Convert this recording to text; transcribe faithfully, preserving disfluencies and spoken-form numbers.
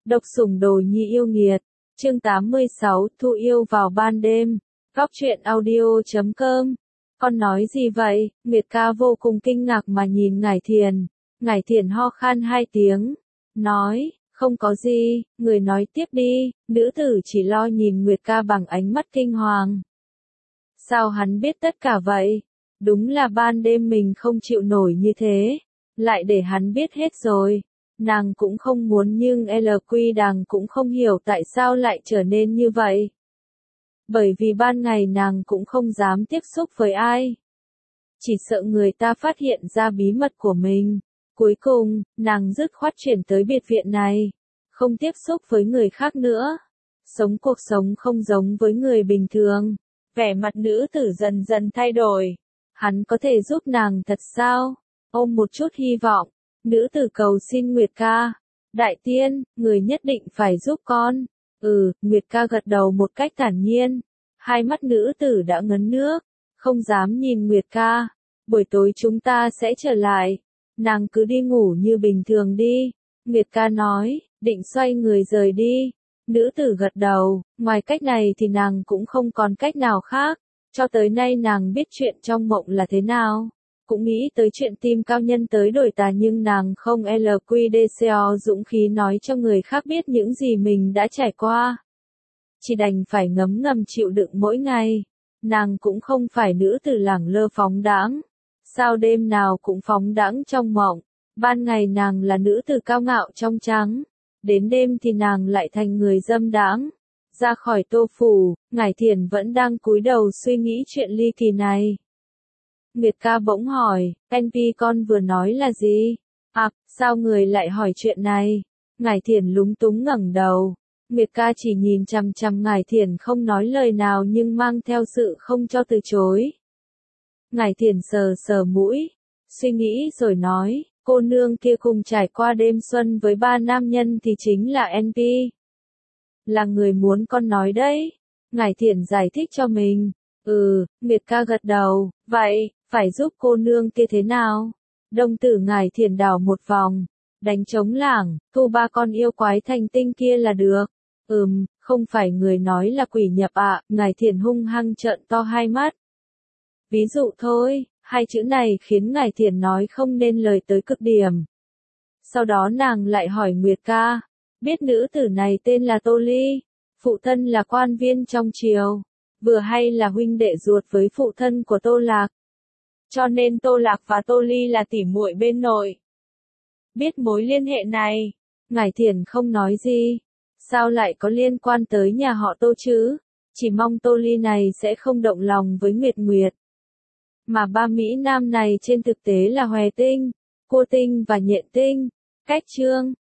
Độc sủng đồ nhi yêu nghiệt. Chương tám mươi sáu, Thu yêu vào ban đêm. Góc truyện audio chấm com. Con nói gì vậy? Nguyệt ca vô cùng kinh ngạc mà nhìn Ngải Thiền. Ngải Thiền ho khan hai tiếng. Nói, không có gì, người nói tiếp đi. Nữ tử chỉ lo nhìn Nguyệt ca bằng ánh mắt kinh hoàng. Sao hắn biết tất cả vậy? Đúng là ban đêm mình không chịu nổi như thế. Lại để hắn biết hết rồi. Nàng cũng không muốn nhưng L Q đàng cũng không hiểu tại sao lại trở nên như vậy. Bởi vì ban ngày nàng cũng không dám tiếp xúc với ai. Chỉ sợ người ta phát hiện ra bí mật của mình. Cuối cùng, nàng dứt khoát chuyển tới biệt viện này. Không tiếp xúc với người khác nữa. Sống cuộc sống không giống với người bình thường. Vẻ mặt nữ tử dần dần thay đổi. Hắn có thể giúp nàng thật sao? Ôm một chút hy vọng. Nữ tử cầu xin Nguyệt ca. Đại tiên, người nhất định phải giúp con. Ừ, Nguyệt ca gật đầu một cách thản nhiên. Hai mắt nữ tử đã ngấn nước. Không dám nhìn Nguyệt ca. Buổi tối chúng ta sẽ trở lại. Nàng cứ đi ngủ như bình thường đi. Nguyệt ca nói, định xoay người rời đi. Nữ tử gật đầu, ngoài cách này thì nàng cũng không còn cách nào khác. Cho tới nay nàng biết chuyện trong mộng là thế nào. Cũng nghĩ tới chuyện tim cao nhân tới đổi tà nhưng nàng không lờ quy đê co dũng khí nói cho người khác biết những gì mình đã trải qua. Chỉ đành phải ngấm ngầm chịu đựng mỗi ngày. Nàng cũng không phải nữ tử lẳng lơ phóng đãng. Sao đêm nào cũng phóng đãng trong mộng. Ban ngày nàng là nữ tử cao ngạo trong trắng. Đến đêm thì nàng lại thành người dâm đãng. Ra khỏi Tô phủ, Ngải Thiền vẫn đang cúi đầu suy nghĩ chuyện ly kỳ này. Nguyệt ca bỗng hỏi, en pê con vừa nói là gì? À, sao người lại hỏi chuyện này? Ngải Thiền lúng túng ngẩng đầu. Nguyệt ca chỉ nhìn chằm chằm Ngải Thiền không nói lời nào nhưng mang theo sự không cho từ chối. Ngải Thiền sờ sờ mũi, suy nghĩ rồi nói, cô nương kia cùng trải qua đêm xuân với ba nam nhân thì chính là en pê. Là người muốn con nói đấy. Ngải Thiền giải thích cho mình. Ừ, Nguyệt ca gật đầu, vậy, phải giúp cô nương kia thế nào? Đồng tử Ngải Thiền đảo một vòng, đánh trống lảng, thu ba con yêu quái thành tinh kia là được. Ừm, không phải người nói là quỷ nhập ạ, à, Ngải Thiền hung hăng trợn to hai mắt. Ví dụ thôi, hai chữ này khiến Ngải Thiền nói không nên lời tới cực điểm. Sau đó nàng lại hỏi Nguyệt ca, biết nữ tử này tên là Tô Ly, phụ thân là quan viên trong triều, vừa hay là huynh đệ ruột với phụ thân của Tô Lạc. Cho nên Tô Lạc và Tô Ly là tỉ muội bên nội. Biết mối liên hệ này, Ngải Thiền không nói gì. Sao lại có liên quan tới nhà họ Tô chứ? Chỉ mong Tô Ly này sẽ không động lòng với Nguyệt Nguyệt. Mà ba Mỹ Nam này trên thực tế là Hòe Tinh, Cô Tinh và Nhện Tinh. Cách chương